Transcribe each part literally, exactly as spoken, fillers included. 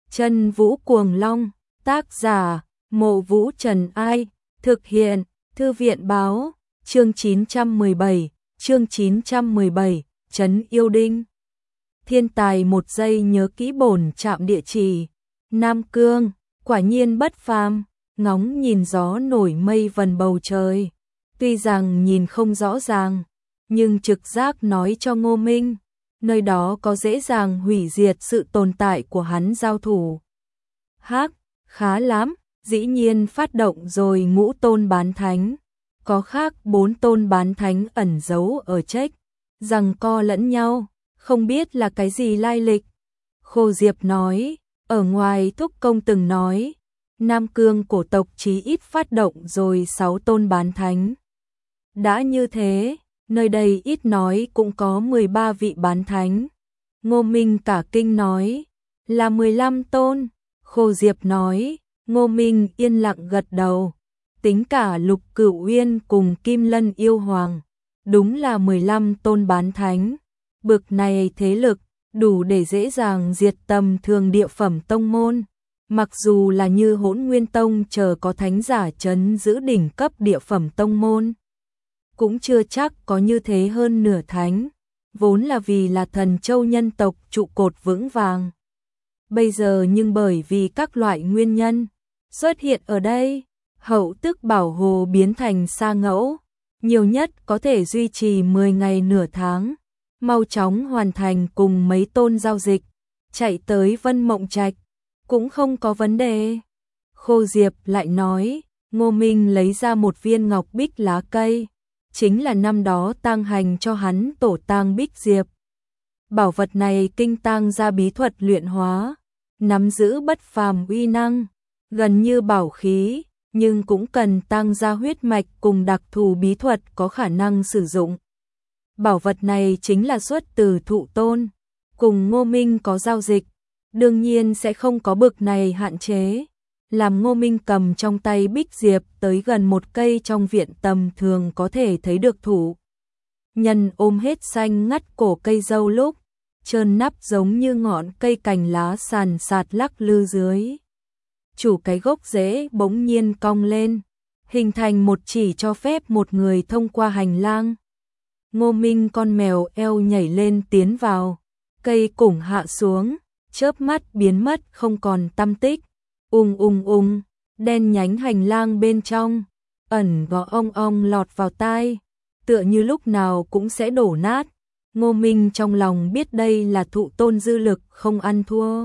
Chân Vũ Cuồng Long, tác giả, Mộ Vũ Trần Ai, thực hiện, Thư viện báo, chương chín trăm mười bảy, chương chín trăm mười bảy, Trấn Yêu Đinh. Thiên tài một giây nhớ kỹ bổn trạm địa chỉ, Nam Cương, quả nhiên bất phàm, ngóng nhìn gió nổi mây vần bầu trời. Tuy rằng nhìn không rõ ràng, nhưng trực giác nói cho Ngô Minh, nơi đó có dễ dàng hủy diệt sự tồn tại của hắn giao thủ. Hắc, khá lắm, dĩ nhiên phát động rồi ngũ tôn bán thánh. Có khác bốn tôn bán thánh ẩn giấu ở trách, rằng co lẫn nhau, không biết là cái gì lai lịch. Khô Diệp nói, ở ngoài Thúc Công từng nói, Nam Cương cổ tộc chí ít phát động rồi sáu tôn bán thánh. Đã như thế, nơi đây ít nói cũng có mười ba vị bán thánh. Ngô Minh cả kinh nói, là mười lăm tôn. Khô Diệp nói, Ngô Minh yên lặng gật đầu, tính cả Lục Cửu Uyên cùng Kim Lân Yêu Hoàng, đúng là mười lăm tôn bán thánh. Bực này thế lực, đủ để dễ dàng diệt tầm thường địa phẩm tông môn. Mặc dù là như Hỗn Nguyên Tông chờ có thánh giả trấn giữ đỉnh cấp địa phẩm tông môn, cũng chưa chắc có như thế hơn nửa thánh, vốn là vì là thần châu nhân tộc trụ cột vững vàng. Bây giờ nhưng bởi vì các loại nguyên nhân xuất hiện ở đây, hậu tức bảo hồ biến thành sa ngẫu, nhiều nhất có thể duy trì mười ngày nửa tháng, mau chóng hoàn thành cùng mấy tôn giao dịch, chạy tới Vân Mộng Trạch, cũng không có vấn đề. Khô Diệp lại nói, Ngô Minh lấy ra một viên ngọc bích lá cây, chính là năm đó tang hành cho hắn tổ tang Bích Diệp. Bảo vật này kinh tang ra bí thuật luyện hóa, nắm giữ bất phàm uy năng, gần như bảo khí, nhưng cũng cần tăng ra huyết mạch cùng đặc thù bí thuật có khả năng sử dụng. Bảo vật này chính là xuất từ Thụ Tôn, cùng Ngô Minh có giao dịch, đương nhiên sẽ không có bực này hạn chế. Làm Ngô Minh cầm trong tay Bích Diệp tới gần một cây trong viện tầm thường có thể thấy được thủ nhân ôm hết xanh ngắt cổ cây dâu lúc, trơn nắp giống như ngọn cây cành lá sàn sạt lắc lư dưới. Chủ cái gốc rễ bỗng nhiên cong lên, hình thành một chỉ cho phép một người thông qua hành lang. Ngô Minh con mèo eo nhảy lên tiến vào, cây củng hạ xuống, chớp mắt biến mất không còn tăm tích. Ung ung ung, đen nhánh hành lang bên trong, ẩn gõ ong ong lọt vào tai, tựa như lúc nào cũng sẽ đổ nát. Ngô Minh trong lòng biết đây là Thụ Tôn dư lực không ăn thua.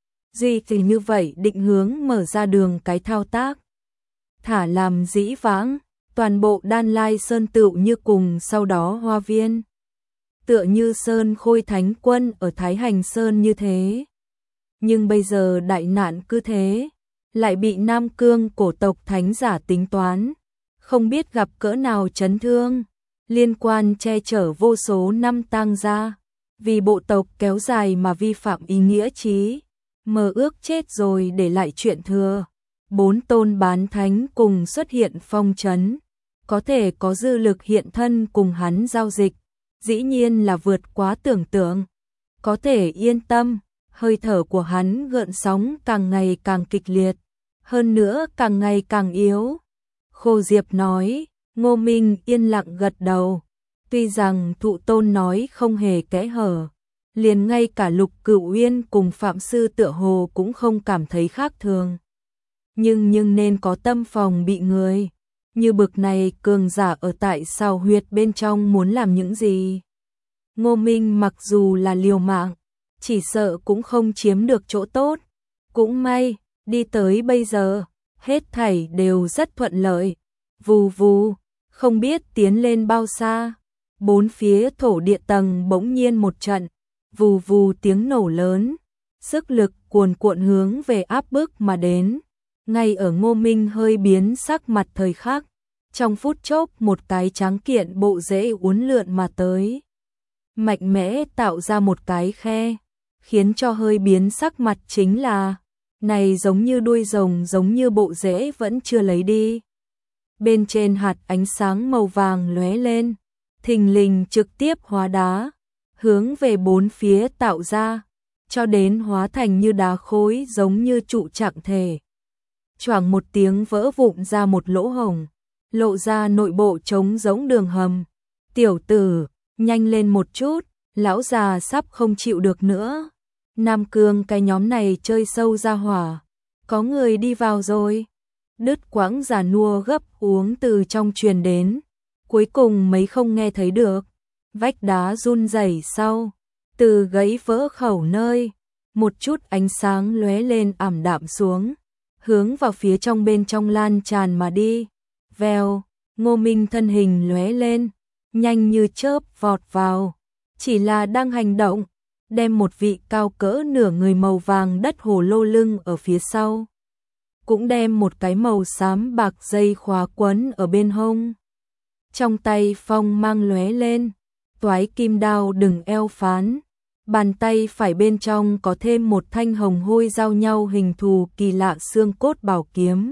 Duy thì như vậy định hướng mở ra đường cái thao tác. Thả làm dĩ vãng, toàn bộ Đan Lai Sơn tựu như cùng sau đó Hoa Viên. Tựa như Sơn Khôi Thánh Quân ở Thái Hành Sơn như thế. Nhưng bây giờ đại nạn cứ thế, lại bị Nam Cương cổ tộc thánh giả tính toán, không biết gặp cỡ nào chấn thương, liên quan che chở vô số năm tang gia, vì bộ tộc kéo dài mà vi phạm ý nghĩa chí, mơ ước chết rồi để lại chuyện thừa. Bốn tôn bán thánh cùng xuất hiện phong trấn, có thể có dư lực hiện thân cùng hắn giao dịch, dĩ nhiên là vượt quá tưởng tượng. Có thể yên tâm, hơi thở của hắn gợn sóng càng ngày càng kịch liệt, hơn nữa càng ngày càng yếu. Khô Diệp nói, Ngô Minh yên lặng gật đầu, tuy rằng Thụ Tôn nói không hề kẽ hở, liền ngay cả Lục Cửu Uyên cùng Phạm Sư tựa hồ cũng không cảm thấy khác thường. Nhưng nhưng nên có tâm phòng bị người, như bực này cường giả ở tại sao huyệt bên trong muốn làm những gì. Ngô Minh mặc dù là liều mạng, chỉ sợ cũng không chiếm được chỗ tốt. Cũng may, đi tới bây giờ, hết thảy đều rất thuận lợi. Vù vù, không biết tiến lên bao xa, bốn phía thổ địa tầng bỗng nhiên một trận, vù vù tiếng nổ lớn, sức lực cuồn cuộn hướng về áp bức mà đến. Ngay ở Ngô Minh hơi biến sắc mặt thời khắc, trong phút chốc một cái tráng kiện bộ rễ uốn lượn mà tới, mạnh mẽ tạo ra một cái khe, khiến cho hơi biến sắc mặt chính là, này giống như đuôi rồng giống như bộ rễ vẫn chưa lấy đi. Bên trên hạt ánh sáng màu vàng lóe lên, thình lình trực tiếp hóa đá, hướng về bốn phía tạo ra, cho đến hóa thành như đá khối giống như trụ trạng thể. Choảng một tiếng vỡ vụn ra một lỗ hổng, lộ ra nội bộ trống giống đường hầm. Tiểu tử, nhanh lên một chút, lão già sắp không chịu được nữa. Nam Cương, cái nhóm này chơi sâu ra hỏa. Có người đi vào rồi. Đứt quãng già nua gấp uống từ trong truyền đến. Cuối cùng mấy không nghe thấy được. Vách đá run rẩy sau. Từ gãy vỡ khẩu nơi. Một chút ánh sáng lóe lên ảm đạm xuống. Hướng vào phía trong bên trong lan tràn mà đi. Vèo, Ngô Minh thân hình lóe lên. Nhanh như chớp vọt vào. Chỉ là đang hành động. Đem một vị cao cỡ nửa người màu vàng đất hồ lô lưng ở phía sau. Cũng đem một cái màu xám bạc dây khóa quấn ở bên hông. Trong tay phong mang lóe lên, toái kim đao đừng eo phán. Bàn tay phải bên trong có thêm một thanh hồng hôi giao nhau hình thù kỳ lạ xương cốt bảo kiếm.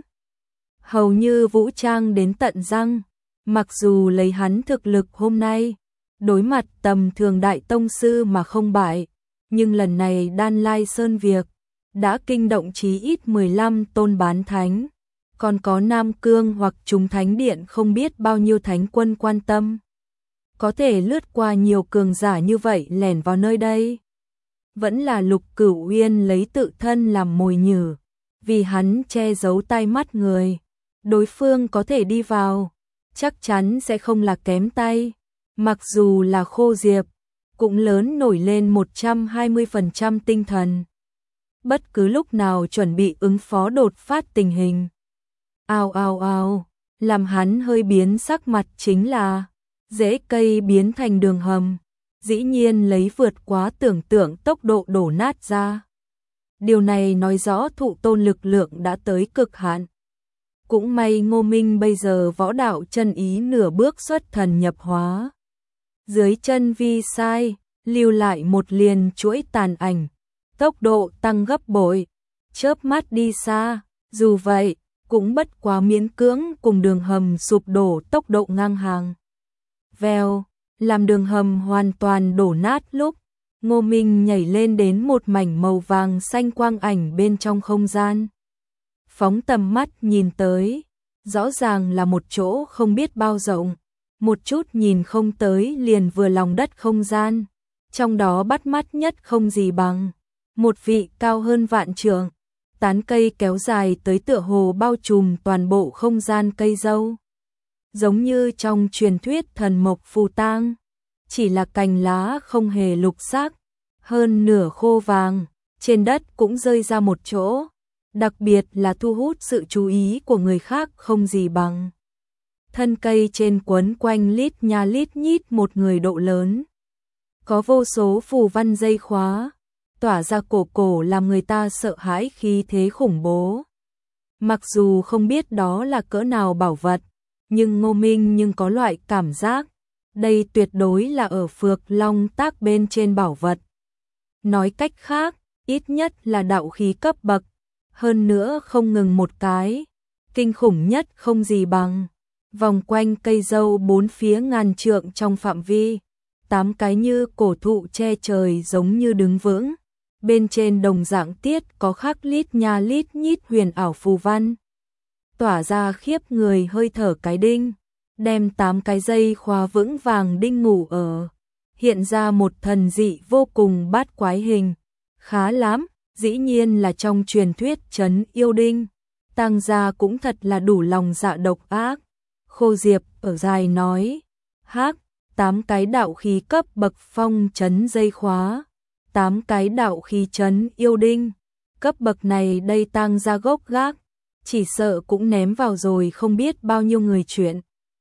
Hầu như vũ trang đến tận răng, mặc dù lấy hắn thực lực hôm nay, đối mặt tầm thường đại tông sư mà không bại, nhưng lần này Đan Lai Sơn việc đã kinh động chí ít mười lăm tôn bán thánh, còn có Nam Cương hoặc chúng thánh điện không biết bao nhiêu thánh quân quan tâm. Có thể lướt qua nhiều cường giả như vậy lẻn vào nơi đây. Vẫn là Lục Cửu Uyên lấy tự thân làm mồi nhử, vì hắn che giấu tai mắt người. Đối phương có thể đi vào, chắc chắn sẽ không là kém tay. Mặc dù là Khô Diệp, cũng lớn nổi lên một trăm hai mươi phần trăm tinh thần. Bất cứ lúc nào chuẩn bị ứng phó đột phát tình hình. Ao ao ao, làm hắn hơi biến sắc mặt chính là rễ cây biến thành đường hầm, dĩ nhiên lấy vượt quá tưởng tượng tốc độ đổ nát ra. Điều này nói rõ thụ tôn lực lượng đã tới cực hạn. Cũng may Ngô Minh bây giờ võ đạo chân ý nửa bước xuất thần nhập hóa. Dưới chân vi sai, lưu lại một liền chuỗi tàn ảnh, tốc độ tăng gấp bội, chớp mắt đi xa, dù vậy, cũng bất quá miễn cưỡng cùng đường hầm sụp đổ tốc độ ngang hàng. Vèo, làm đường hầm hoàn toàn đổ nát lúc, Ngô Minh nhảy lên đến một mảnh màu vàng xanh quang ảnh bên trong không gian. Phóng tầm mắt nhìn tới, rõ ràng là một chỗ không biết bao rộng, một chút nhìn không tới liền vừa lòng đất không gian, trong đó bắt mắt nhất không gì bằng một vị cao hơn vạn trượng, tán cây kéo dài tới tựa hồ bao trùm toàn bộ không gian cây dâu. Giống như trong truyền thuyết thần mộc phù tang, chỉ là cành lá không hề lục sắc, hơn nửa khô vàng, trên đất cũng rơi ra một chỗ, đặc biệt là thu hút sự chú ý của người khác không gì bằng. Thân cây trên quấn quanh lít nha lít nhít một người độ lớn. Có vô số phù văn dây khóa, tỏa ra cổ cổ làm người ta sợ hãi khí thế khủng bố. Mặc dù không biết đó là cỡ nào bảo vật, nhưng Ngô Minh nhưng có loại cảm giác, đây tuyệt đối là ở Phược Long Tác bên trên bảo vật. Nói cách khác, ít nhất là đạo khí cấp bậc, hơn nữa không ngừng một cái, kinh khủng nhất không gì bằng. Vòng quanh cây dâu bốn phía ngàn trượng trong phạm vi, tám cái như cổ thụ che trời giống như đứng vững, bên trên đồng dạng tiết có khắc lít nha lít nhít huyền ảo phù văn, tỏa ra khiếp người hơi thở cái đinh, đem tám cái dây khóa vững vàng đinh ngủ ở, hiện ra một thần dị vô cùng bát quái hình, khá lắm, dĩ nhiên là trong truyền thuyết trấn yêu đinh, Tăng gia cũng thật là đủ lòng dạ độc ác. Khô Diệp ở dài nói, hắc, tám cái đạo khí cấp bậc phong trấn dây khóa, tám cái đạo khí trấn yêu đinh, cấp bậc này đây Tăng gia gốc gác, chỉ sợ cũng ném vào rồi không biết bao nhiêu người chuyện.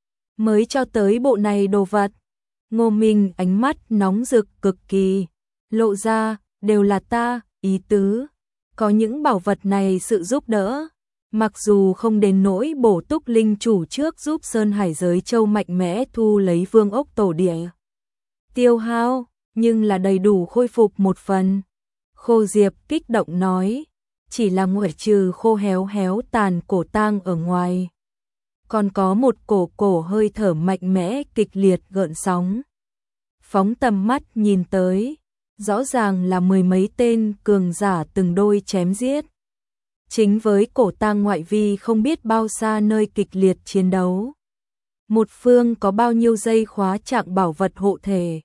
Mới cho tới bộ này đồ vật. Ngô Minh ánh mắt nóng rực cực kỳ, lộ ra, đều là ta, ý tứ. Có những bảo vật này sự giúp đỡ, mặc dù không đến nỗi bổ túc linh chủ trước giúp Sơn Hải giới châu mạnh mẽ thu lấy vương ốc tổ địa. Tiêu hao, nhưng là đầy đủ khôi phục một phần. Khô Diệp kích động nói, chỉ là ngoại trừ khô héo héo tàn cổ tang ở ngoài. Còn có một cổ cổ hơi thở mạnh mẽ kịch liệt gợn sóng. Phóng tầm mắt nhìn tới, rõ ràng là mười mấy tên cường giả từng đôi chém giết. Chính với cổ tang ngoại vi không biết bao xa nơi kịch liệt chiến đấu. Một phương có bao nhiêu dây khóa trạng bảo vật hộ thể.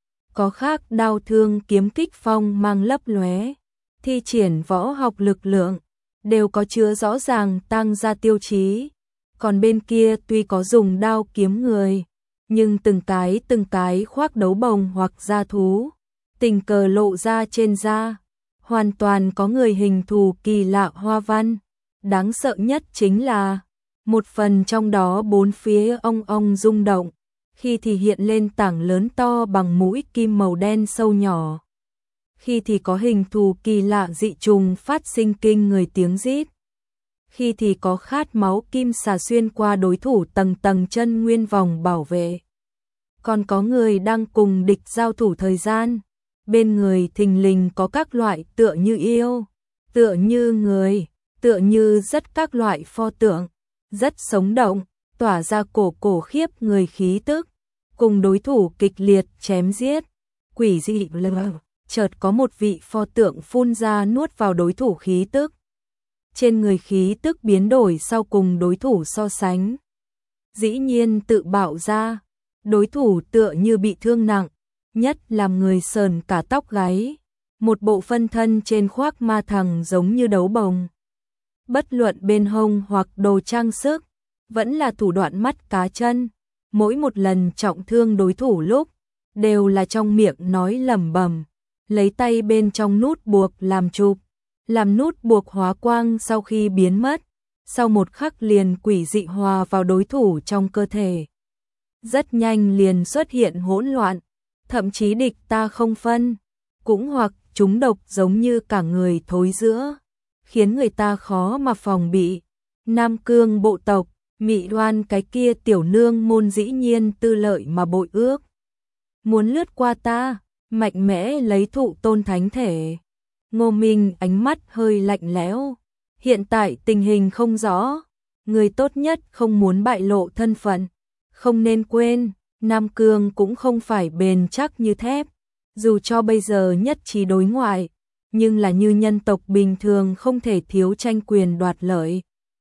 Có khác đao thương kiếm kích phong mang lấp lóe, thi triển võ học lực lượng, đều có chứa rõ ràng tăng ra tiêu chí. Còn bên kia tuy có dùng đao kiếm người, nhưng từng cái từng cái khoác đấu bồng hoặc da thú, tình cờ lộ ra trên da, hoàn toàn có người hình thù kỳ lạ hoa văn. Đáng sợ nhất chính là, một phần trong đó bốn phía ong ong rung động, khi thì hiện lên tảng lớn to bằng mũi kim màu đen sâu nhỏ. Khi thì có hình thù kỳ lạ dị trùng phát sinh kinh người tiếng rít. Khi thì có khát máu kim xà xuyên qua đối thủ tầng tầng chân nguyên vòng bảo vệ. Còn có người đang cùng địch giao thủ thời gian, bên người thình lình có các loại tựa như yêu, tựa như người, tựa như rất các loại pho tượng, rất sống động, tỏa ra cổ cổ khiếp người khí tức, cùng đối thủ kịch liệt chém giết. Quỷ dị lờ, chợt có một vị pho tượng phun ra nuốt vào đối thủ khí tức. Trên người khí tức biến đổi sau cùng đối thủ so sánh. Dĩ nhiên tự bạo ra, đối thủ tựa như bị thương nặng, nhất làm người sờn cả tóc gáy. Một bộ phân thân trên khoác ma thằng giống như đấu bồng. Bất luận bên hông hoặc đồ trang sức, vẫn là thủ đoạn mắt cá chân. Mỗi một lần trọng thương đối thủ lúc, đều là trong miệng nói lẩm bẩm, lấy tay bên trong nút buộc làm chụp, làm nút buộc hóa quang sau khi biến mất, sau một khắc liền quỷ dị hòa vào đối thủ trong cơ thể. Rất nhanh liền xuất hiện hỗn loạn, thậm chí địch ta không phân, cũng hoặc chúng độc giống như cả người thối rữa, khiến người ta khó mà phòng bị. Nam Cương bộ tộc, Mị Đoan cái kia tiểu nương môn dĩ nhiên tư lợi mà bội ước. Muốn lướt qua ta, mạnh mẽ lấy thụ tôn thánh thể. Ngô Minh ánh mắt hơi lạnh lẽo. Hiện tại tình hình không rõ, người tốt nhất không muốn bại lộ thân phận. Không nên quên, Nam Cương cũng không phải bền chắc như thép. Dù cho bây giờ nhất trí đối ngoại, nhưng là như nhân tộc bình thường không thể thiếu tranh quyền đoạt lợi.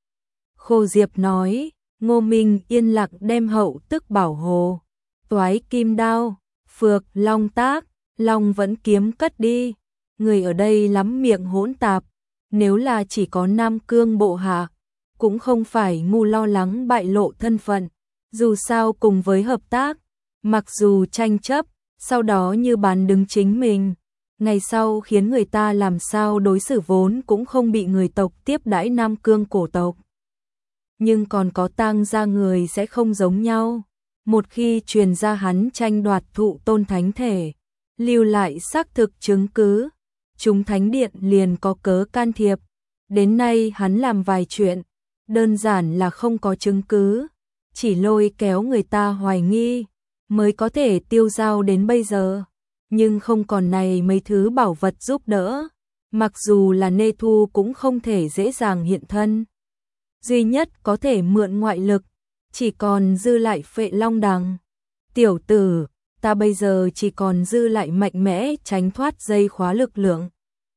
Khô Diệp nói, Ngô Minh yên lặng đem hậu tức bảo hồ, toái kim đao, phược long tác, long vẫn kiếm cất đi. Người ở đây lắm miệng hỗn tạp, nếu là chỉ có Nam Cương bộ hạ, cũng không phải ngu lo lắng bại lộ thân phận. Dù sao cùng với hợp tác, mặc dù tranh chấp, sau đó như bán đứng chính mình, ngày sau khiến người ta làm sao đối xử vốn cũng không bị người tộc tiếp đãi Nam Cương cổ tộc. Nhưng còn có tang gia người sẽ không giống nhau. Một khi truyền ra hắn tranh đoạt thụ tôn thánh thể, lưu lại xác thực chứng cứ, chúng thánh điện liền có cớ can thiệp. Đến nay hắn làm vài chuyện, đơn giản là không có chứng cứ, chỉ lôi kéo người ta hoài nghi, mới có thể tiêu dao đến bây giờ. Nhưng không còn này mấy thứ bảo vật giúp đỡ, mặc dù là Nê Thu cũng không thể dễ dàng hiện thân. Duy nhất có thể mượn ngoại lực, chỉ còn dư lại Phệ Long Đằng. Tiểu tử, ta bây giờ chỉ còn dư lại mạnh mẽ tránh thoát dây khóa lực lượng.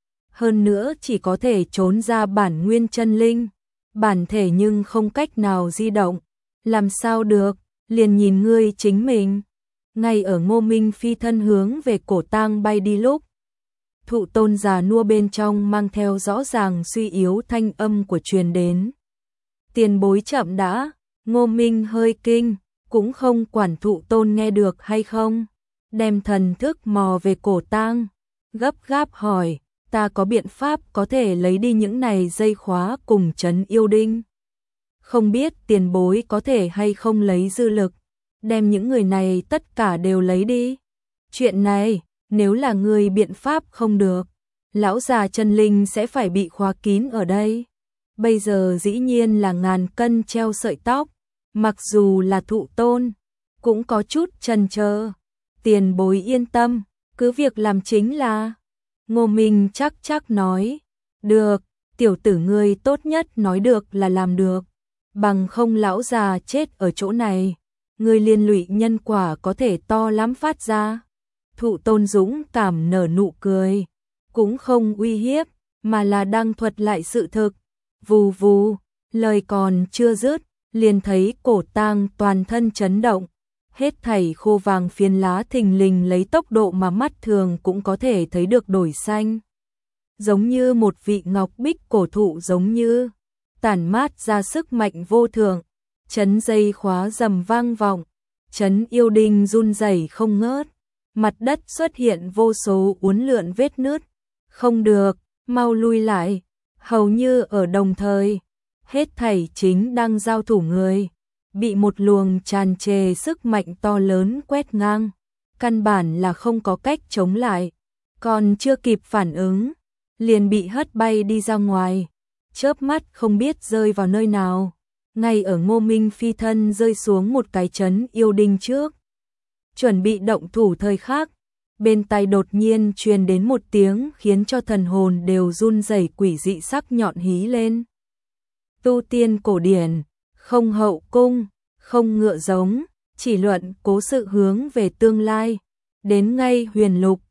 Hơn nữa chỉ có thể trốn ra bản nguyên chân linh, bản thể nhưng không cách nào di động. Làm sao được, liền nhìn ngươi chính mình. Ngay ở Ngô Minh phi thân hướng về cổ tang bay đi lúc, thụ tôn già nua bên trong mang theo rõ ràng suy yếu thanh âm của truyền đến. Tiền bối chậm đã. Ngô Minh hơi kinh, cũng không quản thụ tôn nghe được hay không, đem thần thức mò về cổ tang, gấp gáp hỏi, ta có biện pháp có thể lấy đi những này dây khóa cùng trấn yêu đinh. Không biết tiền bối có thể hay không lấy dư lực, đem những người này tất cả đều lấy đi. Chuyện này, nếu là người biện pháp không được, lão già chân linh sẽ phải bị khóa kín ở đây. Bây giờ dĩ nhiên là ngàn cân treo sợi tóc, mặc dù là thụ tôn, cũng có chút chần chờ. Tiền bối yên tâm, cứ việc làm chính là. Ngô Minh chắc chắc nói, được, tiểu tử ngươi tốt nhất nói được là làm được, bằng không lão già chết ở chỗ này, ngươi liên lụy nhân quả có thể to lắm phát ra. Thụ Tôn dũng cảm nở nụ cười, cũng không uy hiếp, mà là đang thuật lại sự thực. Vù vù, lời còn chưa dứt, liền thấy Cổ Tang toàn thân chấn động, hết thảy khô vàng phiến lá thình lình lấy tốc độ mà mắt thường cũng có thể thấy được đổi xanh. Giống như một vị ngọc bích cổ thụ, giống như tản mát ra sức mạnh vô thượng. Chấn dây khóa rầm vang vọng, Chấn Yêu Đinh run rẩy không ngớt, mặt đất xuất hiện vô số uốn lượn vết nứt. Không được, mau lui lại. Hầu như ở đồng thời, hết thảy chính đang giao thủ người, bị một luồng tràn trề sức mạnh to lớn quét ngang, căn bản là không có cách chống lại, còn chưa kịp phản ứng, liền bị hất bay đi ra ngoài, chớp mắt không biết rơi vào nơi nào, ngay ở Ngô Minh phi thân rơi xuống một cái Chấn Yêu Đinh trước. Chuẩn bị động thủ thời khắc, bên tai đột nhiên truyền đến một tiếng khiến cho thần hồn đều run rẩy quỷ dị sắc nhọn hí lên. Tu tiên cổ điển, không hậu cung, không ngựa giống, chỉ luận cố sự hướng về tương lai, đến ngay huyền lục,